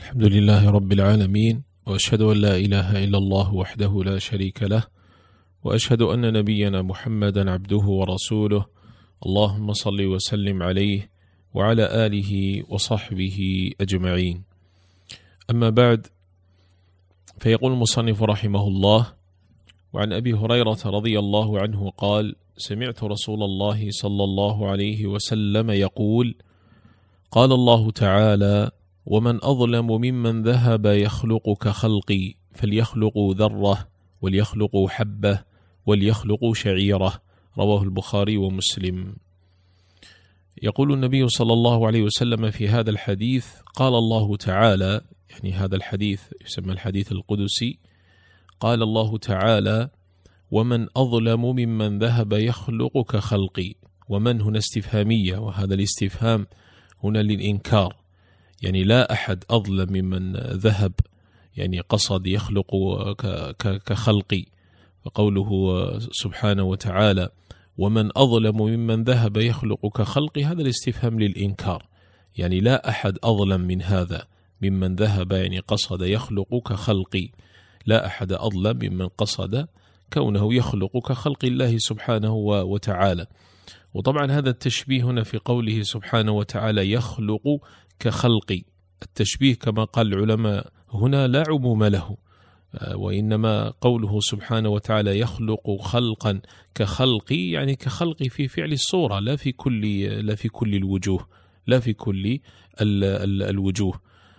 الحمد لله رب العالمين، وأشهد أن لا إله إلا الله وحده لا شريك له، وأشهد أن نبينا محمدا عبده ورسوله. اللهم صل وسلم عليه وعلى آله وصحبه أجمعين. أما بعد، فيقول المصنف رحمه الله: وعن أبي هريرة رضي الله عنه قال: سمعت رسول الله صلى الله عليه وسلم يقول: قال الله تعالى: ومن أظلم ممن ذهب يخلق كخلقي، فليخلقوا ذرة وليخلقوا حبة وليخلقوا شعيرة. رواه البخاري ومسلم. يقول النبي صلى الله عليه وسلم في هذا الحديث: قال الله تعالى، يعني هذا الحديث يسمى الحديث القدسي، قال الله تعالى: ومن أظلم ممن ذهب يخلق كخلقي. ومن هنا استفهامية، وهذا الاستفهام هنا للإنكار، يعني لا أحد أظلم ممن ذهب، يعني قصد يخلق كخلقي. وقوله سبحانه وتعالى: ومن أظلم ممن ذهب يخلق كخلقي، هذا الاستفهام للإنكار، يعني لا أحد أظلم من هذا، ممن ذهب يعني قصد يخلق كخلقي، لا أحد أظلم ممن قصد كونه يخلق كخلق الله سبحانه وتعالى. وطبعا هذا التشبيه هنا في قوله سبحانه وتعالى يخلق كخلقي، التشبيه كما قال العلماء هنا لا عموم له، وإنما قوله سبحانه وتعالى يخلق خلقا كخلقي، يعني كخلقي في فعل الصورة، لا في كل الوجوه، لا في كل الوجوه.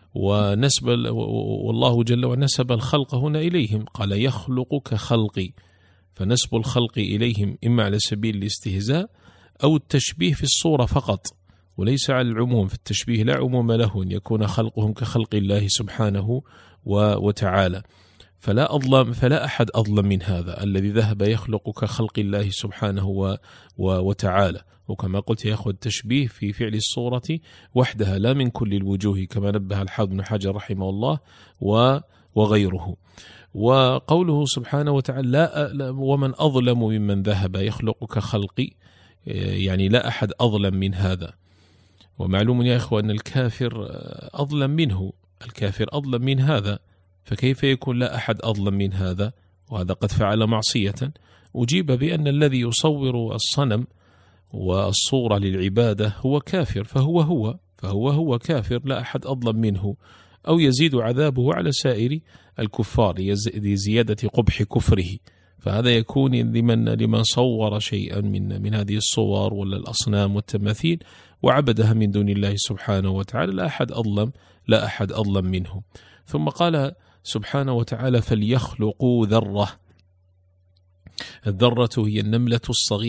والله جل وعلا نسب الخلق هنا إليهم، قال يخلق كخلقي، فنسب الخلق إليهم إما على سبيل الاستهزاء أو التشبيه في الصورة فقط، وليس على العموم. في التشبيه لا عموم له، أن يكون خلقهم كخلق الله سبحانه وتعالى. فلا أحد أظلم من هذا الذي ذهب يخلق كخلق الله سبحانه وتعالى. وكما قلت يأخذ التشبيه في فعل الصورة وحدها، لا من كل الوجوه، كما نبه الحافظ بن حجر رحمه الله وغيره. وقوله سبحانه وتعالى ومن أظلم ممن ذهب يخلق كخلقي، يعني لا أحد أظلم من هذا. ومعلوم يا إخوة أن الكافر أظلم منه، الكافر أظلم من هذا، فكيف يكون لا أحد أظلم من هذا وهذا قد فعل معصية؟ أجيب بأن الذي يصور الصنم والصورة للعبادة هو كافر، فهو كافر، لا أحد أظلم منه، أو يزيد عذابه على سائر الكفار لزيادة قبح كفره. فهذا يكون لمن صور شيئا من هذه الصور ولا الأصنام والتماثيل وعبدها من دون الله سبحانه وتعالى، لا أحد أظلم منه. ثم قال سبحانه وتعالى: فليخلقوا ذرة. الذرة هي النملة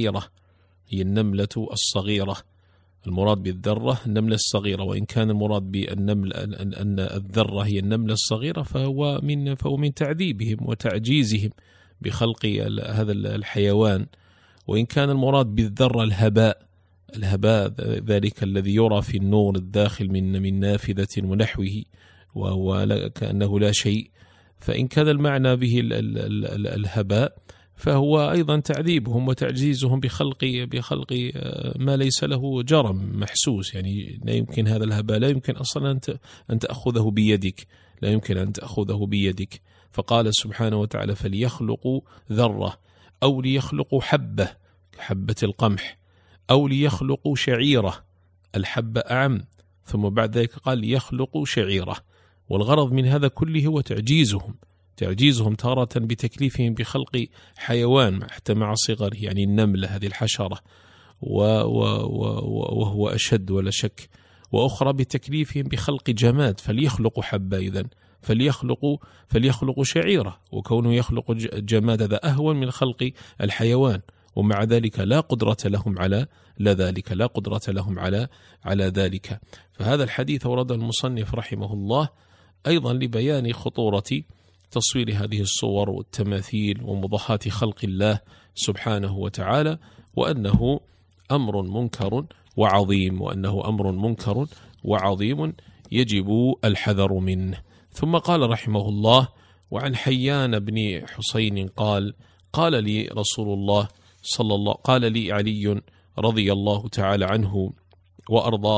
الصغيرة، المراد بالذرة النملة الصغيرة، وإن كان المراد بالنمل أن الذرة هي النملة الصغيرة فهو من تعذيبهم وتعجيزهم بخلق هذا الحيوان. وإن كان المراد بالذرة الهباء ذلك الذي يرى في النور الداخل من نافذة ونحوه، وهو كأنه لا شيء، فإن كان المعنى به الهباء فهو أيضا تعذيبهم وتعجيزهم بخلق ما ليس له جرم محسوس. يعني لا يمكن هذا الهباء، لا يمكن أصلا أن تأخذه بيدك، لا يمكن أن تأخذه بيدك. فقال سبحانه وتعالى: فليخلقوا ذرة، أو ليخلقوا حبة القمح، أو ليخلقوا شعيرة، الحبة أعم، ثم بعد ذلك قال ليخلقوا شعيرة. والغرض من هذا كله هو تعجيزهم تارة بتكليفهم بخلق حيوان حتى مع صغره، يعني النملة هذه الحشرة، وهو أشد ولا شك، وأخرى بتكليفهم بخلق جماد، فليخلقوا حبة، إذن فليخلقوا شعيرة، وكونه يخلق جماد هذا أهون من خلق الحيوان، ومع ذلك لا قدرة لهم على ذلك. فهذا الحديث ورد المصنف رحمه الله أيضا لبيان خطورة تصوير هذه الصور والتماثيل ومضاهاة خلق الله سبحانه وتعالى، وأنه أمر منكر وعظيم يجب الحذر منه. ثم قال رحمه الله: وعن حيان بن حسين قال لي رسول الله قال لي علي رضي الله تعالى عنه وأرضاه: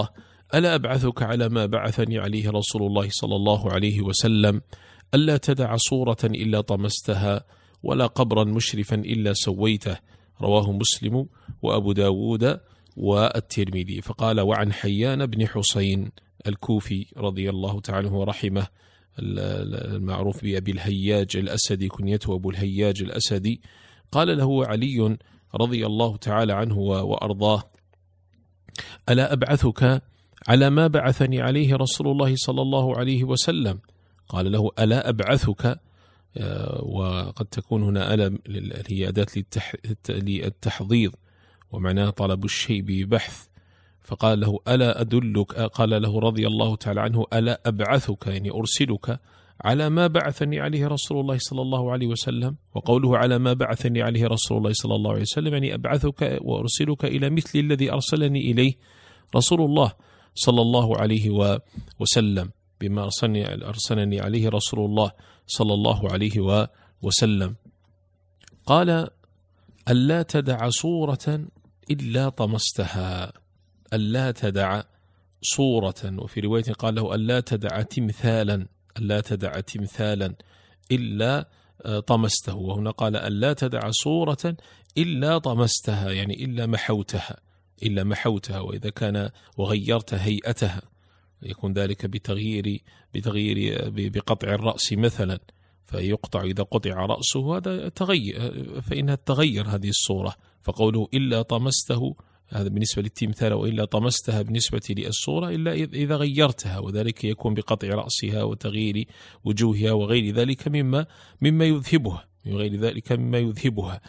ألا أبعثك على ما بعثني عليه رسول الله صلى الله عليه وسلم ألا تدع صورة إلا طمستها ولا قبرا مشرفا إلا سويته. رواه مسلم وأبو داود والترمذي. فقال: وعن حيان بن حسين الكوفي رضي الله تعالى عنه ورحمه، المعروف بأبي الهياج الأسدي، كنيته أبو الهياج الأسدي، قال له علي رضي الله تعالى عنه وأرضاه: ألا أبعثك على ما بعثني عليه رسول الله صلى الله عليه وسلم؟ قال له: ألا أبعثك، وقد تكون هنا ألا هي أداة للتحضيض ومعناه طلب الشيء ببحث. فقال له: ألا أدلك، قال له رضي الله تعالى عنه: ألا أبعثك، يعني أرسلك على ما بعثني عليه رسول الله صلى الله عليه وسلم. وقوله على ما بعثني عليه رسول الله صلى الله عليه وسلم يعني أبعثك وأرسلك إلى مثل الذي أرسلني إليه رسول الله صلى الله عليه وسلم، بما أرسلني عليه رسول الله صلى الله عليه وسلم. قال: ألا تدع صورة إلا طمستها، ألا تدع صورة. وفي رواية قال له: ألا تدع تمثالا، ألا تدع تمثالا إلا طمسته. وهنا قال: ألا تدع صورة إلا طمستها، يعني إلا محوتها، إلا محوتها. وإذا كان وغيرت هيئتها يكون ذلك بتغيير بقطع الرأس مثلا، فيقطع إذا قطع رأسه هذا تغير، فإنها تغير هذه الصورة. فقوله إلا طمسته هذا بالنسبة للتمثال، وإلا طمستها بالنسبة للصورة إلا إذا غيرتها، وذلك يكون بقطع رأسها وتغيير وجوهها وغير ذلك مما يذهبها، وغير ذلك مما يذهبها.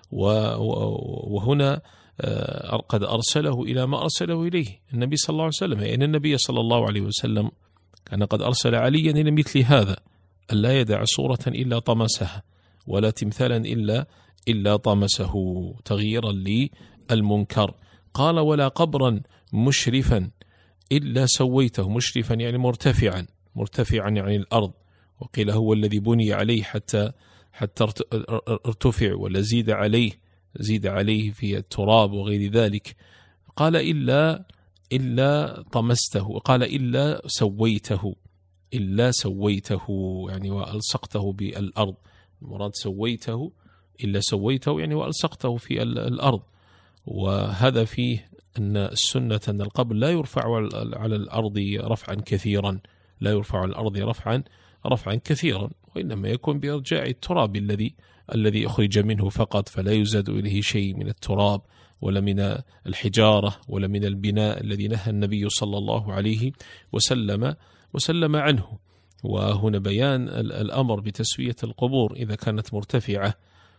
وهنا قد أرسله إلى ما أرسله إليه النبي صلى الله عليه وسلم، يعني النبي صلى الله عليه وسلم كان قد أرسل عليا إلى مثل هذا: ألا يدع صورة إلا طمسها ولا تمثالا إلا طمسه، تغييرا للمنكر. قال: ولا قبرا مشرفا إلا سويته. مشرفا يعني مرتفعا يعني الأرض، وقيل هو الذي بني عليه حتى ارتفع، ولا زيد عليه في التراب وغير ذلك. قال: إلا طمسته، قال: إلا سويته يعني وألصقته بالأرض. المراد سويته، إلا سويته يعني وألصقته في الأرض. وهذا فيه أن السنة أن القبر لا يرفع على الأرض رفعا كثيرا، لا يرفع على الأرض رفعا كثيرا، وإنما يكون بإرجاع التراب الذي أخرج منه فقط، فلا يزاد إليه شيء من التراب ولا من الحجارة ولا من البناء الذي نهى النبي صلى الله عليه وسلم عنه. وهنا بيان الأمر بتسوية القبور إذا كانت مرتفعة،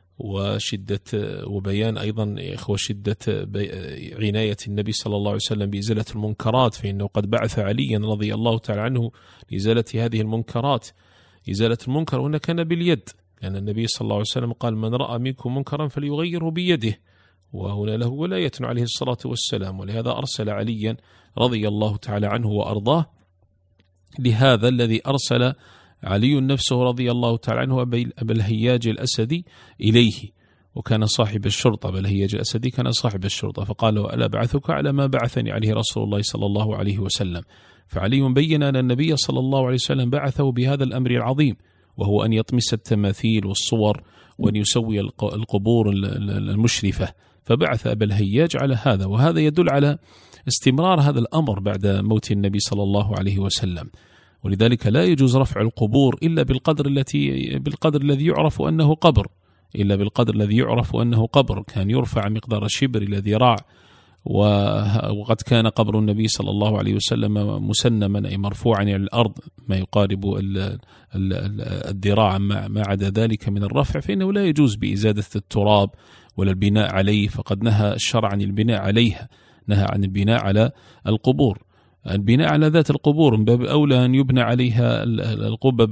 وبيان أيضا إخوة شدة عناية النبي صلى الله عليه وسلم بإزالة المنكرات، فإنه قد بعث عليا رضي الله تعالى عنه لإزالة هذه المنكرات. إزالة المنكر هنا كان باليد، لأن النبي صلى الله عليه وسلم قال: من رأى منكم منكرا فليغيره بيده، وهنا له ولاية عليه الصلاة والسلام. ولهذا أرسل عليا رضي الله تعالى عنه وأرضاه لهذا الذي أرسل علي نفسه رضي الله تعالى عنه أبا الهياج الأسدي إليه، وكان صاحب الشرطة. أبا الهياج الأسدي كان صاحب الشرطة، فقال: ألا بعثك على ما بعثني عليه رسول الله صلى الله عليه وسلم. فعلي بين أن النبي صلى الله عليه وسلم بعثه بهذا الأمر العظيم، وهو أن يطمس التماثيل والصور وأن يسوي القبور المشرفة، فبعث أبا الهياج على هذا. وهذا يدل على استمرار هذا الأمر بعد موت النبي صلى الله عليه وسلم. ولذلك لا يجوز رفع القبور إلا بالقدر الذي يعرف أنه قبر، إلا بالقدر الذي يعرف أنه قبر. كان يرفع مقدار الشبر إلى ذراع، وقد كان قبر النبي صلى الله عليه وسلم مسنما أي مرفوعا إلى الأرض ما يقارب الذراع، ما عدا ذلك من الرفع فإنه لا يجوز بإزادة التراب ولا البناء عليه، فقد نهى الشرع عن البناء عليها، نهى عن البناء على القبور. البناء على ذات القبور من باب أولى أن يبنى عليها القبب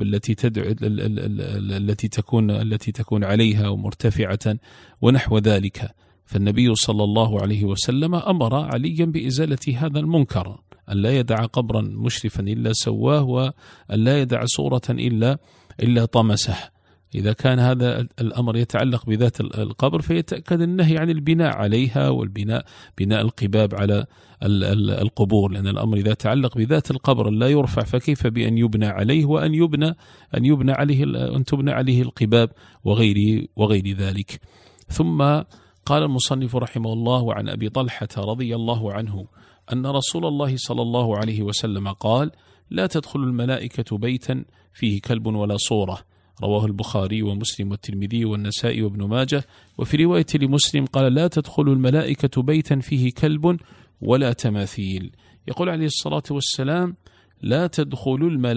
التي تكون عليها ومرتفعة ونحو ذلك. فالنبي صلى الله عليه وسلم أمر عليا بإزالة هذا المنكر، أن لا يدع قبرا مشرفا إلا سواه، وأن لا يدع صورة إلا طمسه، إذا كان هذا الأمر يتعلق بذات القبر فيتأكد النهي عن البناء عليها بناء القباب على القبور، لأن الأمر إذا تعلق بذات القبر لا يرفع، فكيف بأن يبنى عليه وأن يبنى عليه أن تبنى عليه القباب وغير ذلك. ثم قال المصنف رحمه الله: عن أبي طلحة رضي الله عنه أن رسول الله صلى الله عليه وسلم قال: لا تدخل الملائكة بيتا فيه كلب ولا صورة. رواه البخاري ومسلم والترمذي والنسائي وابن ماجه. وفي رواية لمسلم قال: لا تدخل الملائكة بيتا فيه كلب ولا تماثيل. يقول عليه الصلاة والسلام: لا تدخل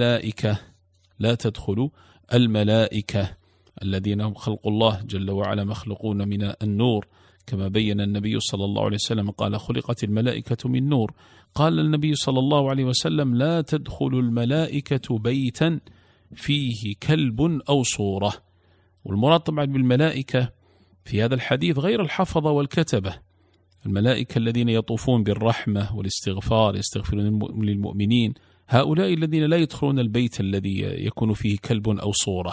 الملائكة الذين هم خلق الله جل وعلا مخلوقون من النور، كما بين النبي صلى الله عليه وسلم قال: خلقت الملائكة من نور. قال النبي صلى الله عليه وسلم: لا تدخل الملائكة بيتا فيه كلب أو صورة. والمراد طبعا بالملائكة في هذا الحديث غير الحفظة والكتبة، الملائكة الذين يطوفون بالرحمة والاستغفار يستغفرون للمؤمنين، هؤلاء الذين لا يدخلون البيت الذي يكون فيه كلب أو صورة.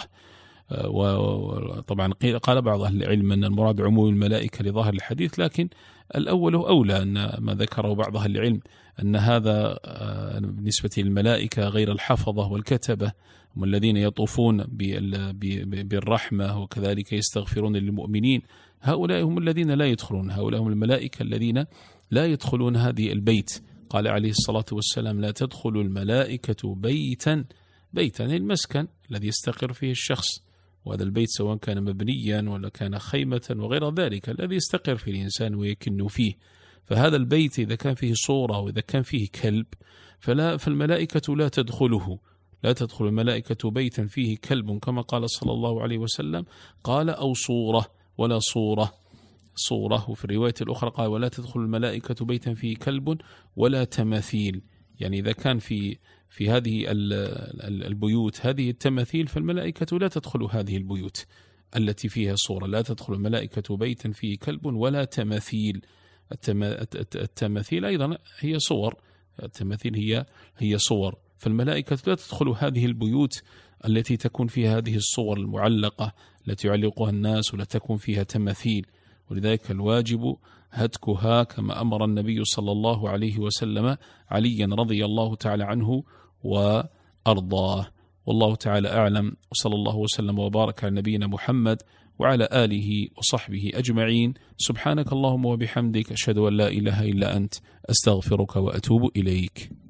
وطبعا قال بعض أهل العلم أن المراد عموم الملائكة لظاهر الحديث، لكن الأول أولى، أن ما ذكره بعض أهل العلم أن هذا بالنسبة للملائكة غير الحفظة والكتبة هم الذين يطوفون بالرحمة وكذلك يستغفرون للمؤمنين، هؤلاء هم الذين لا يدخلون، هؤلاء هم الملائكة الذين لا يدخلون هذه البيت. قال عليه الصلاة والسلام: لا تدخل الملائكة بيتا المسكن الذي يستقر فيه الشخص، وهذا البيت سواء كان مبنيا ولا كان خيمة وغير ذلك الذي يستقر فيه الإنسان ويكن فيه. فهذا البيت إذا كان فيه صورة وإذا كان فيه كلب فالملائكة لا تدخله. لا تدخل الملائكة بيتا فيه كلب، كما قال صلى الله عليه وسلم، قال: أو صورة ولا صورة. وفي الرواية الأخرى قال: ولا تدخل الملائكة بيتا فيه كلب ولا تماثيل. يعني إذا كان في هذه البيوت هذه التماثيل فالملائكة لا تدخل هذه البيوت التي فيها صورة. لا تدخل الملائكة بيتا فيه كلب ولا تماثيل. التماثيل أيضا هي صور، التماثيل هي صور، فالملائكة لا تدخل هذه البيوت التي تكون فيها هذه الصور المعلقة التي يعلقها الناس ولا تكون فيها تماثيل، ولذلك الواجب هتكها كما أمر النبي صلى الله عليه وسلم عليا رضي الله تعالى عنه وأرضاه. والله تعالى أعلم، وصلى الله وسلم وبارك على نبينا محمد وعلى آله وصحبه أجمعين. سبحانك اللهم وبحمدك، أشهد أن لا إله إلا أنت، أستغفرك وأتوب إليك.